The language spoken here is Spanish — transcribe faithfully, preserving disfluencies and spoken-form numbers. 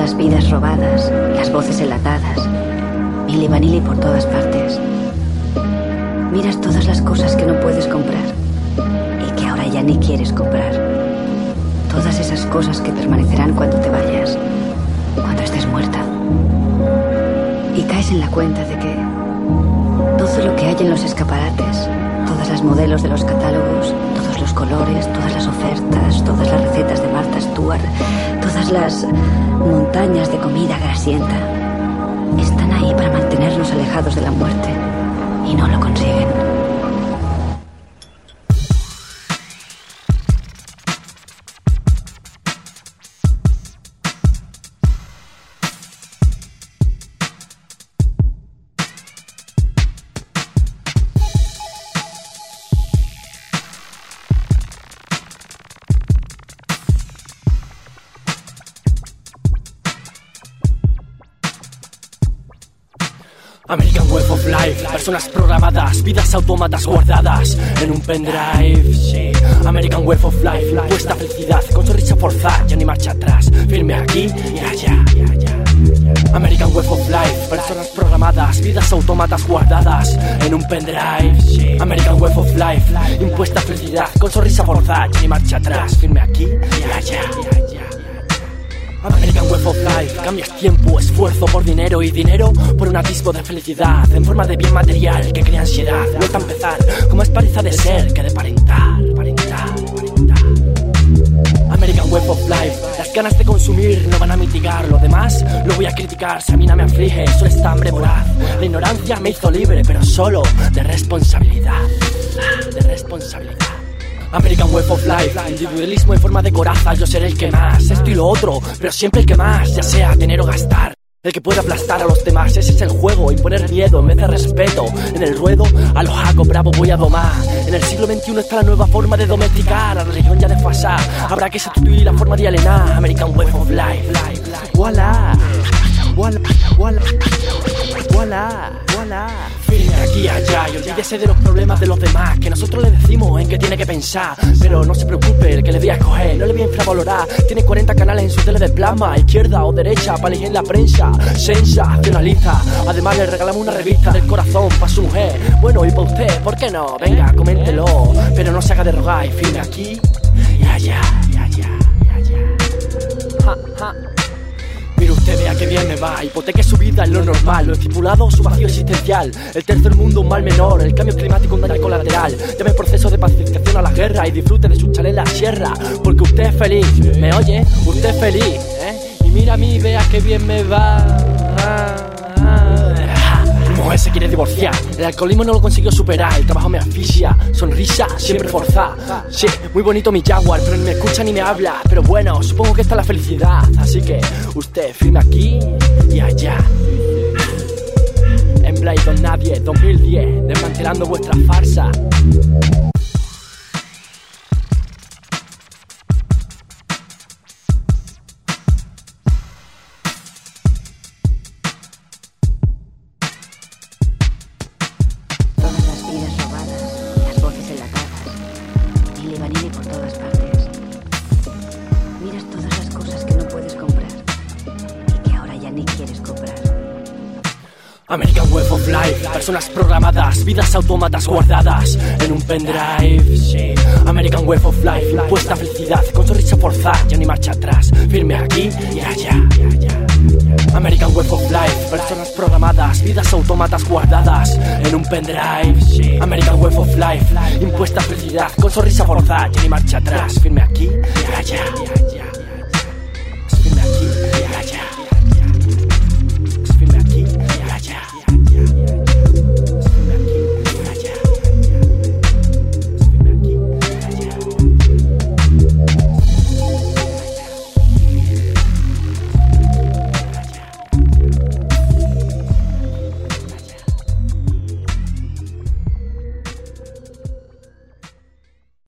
las vidas robadas, las voces enlatadas, Milli Vanilli por todas partes. Miras todas las cosas que no puedes comprar y que ahora ya ni quieres comprar. Todas esas cosas que permanecerán cuando te vayas, cuando estés muerta. Y caes en la cuenta de que todo lo que hay en los escaparates, todas las modelos de los catálogos, todos los colores, todas las ofertas, todas las recetas de Martha Stewart, todas las montañas de comida grasienta, están ahí para mantenernos alejados de la muerte y no lo consiguen. American Way of Life, personas programadas, vidas autómatas guardadas en un pendrive. Sí. American Way of Life, puesta felicidad con sonrisa forzada, ya ni marcha atrás, firme aquí y allá. American Way of Life, personas programadas, vidas autómatas guardadas en un pendrive. Sí. American Way of Life, impuesta felicidad con sonrisa forzada, ya ni marcha atrás, firme aquí y allá. American Way of Life, cambias tiempo, esfuerzo por dinero y dinero por un atisbo de felicidad en forma de bien material que crea ansiedad. Vuelta a empezar, como es paliza de ser que de parentar, parentar, parentar. American Way of Life, las ganas de consumir no van a mitigar lo demás, lo voy a criticar, si a mí no me aflige, solo esta hambre voraz. La ignorancia me hizo libre, pero solo de responsabilidad, de responsabilidad. American Way of Life, individualismo en forma de coraza, yo seré el que más, esto y lo otro, pero siempre el que más, ya sea tener o gastar. El que puede aplastar a los demás, ese es el juego, imponer miedo en vez de respeto. En el ruedo, a los Jaco Bravo voy a domar. En el siglo veintiuno está la nueva forma de domesticar, la religión ya desfasada, habrá que sustituir la forma de alienar. American Way of Life, voilà, voilà, voilà, voilà, voilà. Firme aquí y allá y olvídese de los problemas de los demás, que nosotros le decimos en qué tiene que pensar. Pero no se preocupe, el que le voy a escoger no le voy a infravalorar. Tiene cuarenta canales en su tele de plasma, izquierda o derecha, para elegir la prensa. Sensacionaliza, además le regalamos una revista del corazón para su mujer. Bueno, y para usted, ¿por qué no? Venga, coméntelo, pero no se haga de rogar y firme aquí y allá, y allá, y allá. Ja, ja. Mire usted, vea que bien me va, hipoteque su vida en lo normal, lo estipulado, su vacío existencial. El tercer mundo un mal menor, el cambio climático un daño colateral. Llame el proceso de pacificación a la guerra y disfrute de su chalet en la sierra, porque usted es feliz, ¿me oye? Usted es feliz, ¿eh? Y mira a mí, vea que bien me va. Ah, ah. Mi mujer se quiere divorciar, el alcoholismo no lo consiguió superar, el trabajo me asfixia, sonrisa siempre forzada. Sí, muy bonito mi Jaguar, pero ni me escucha ni me habla. Pero bueno, supongo que esta es la felicidad, así que usted firme aquí y allá. En Play Don Nadie dos mil diez, desmantelando vuestra farsa. American Way of Life, personas programadas, vidas autómatas guardadas en un pendrive. Sí. American Way of Life, puesta felicidad con sonrisa forzada, ya ni marcha atrás, firme aquí y allá. American Way of Life, personas programadas, vidas autómatas guardadas en un pendrive. Sí. American Way of Life, impuesta felicidad con sonrisa forzada, ya ni marcha atrás, firme aquí y allá. Firme aquí.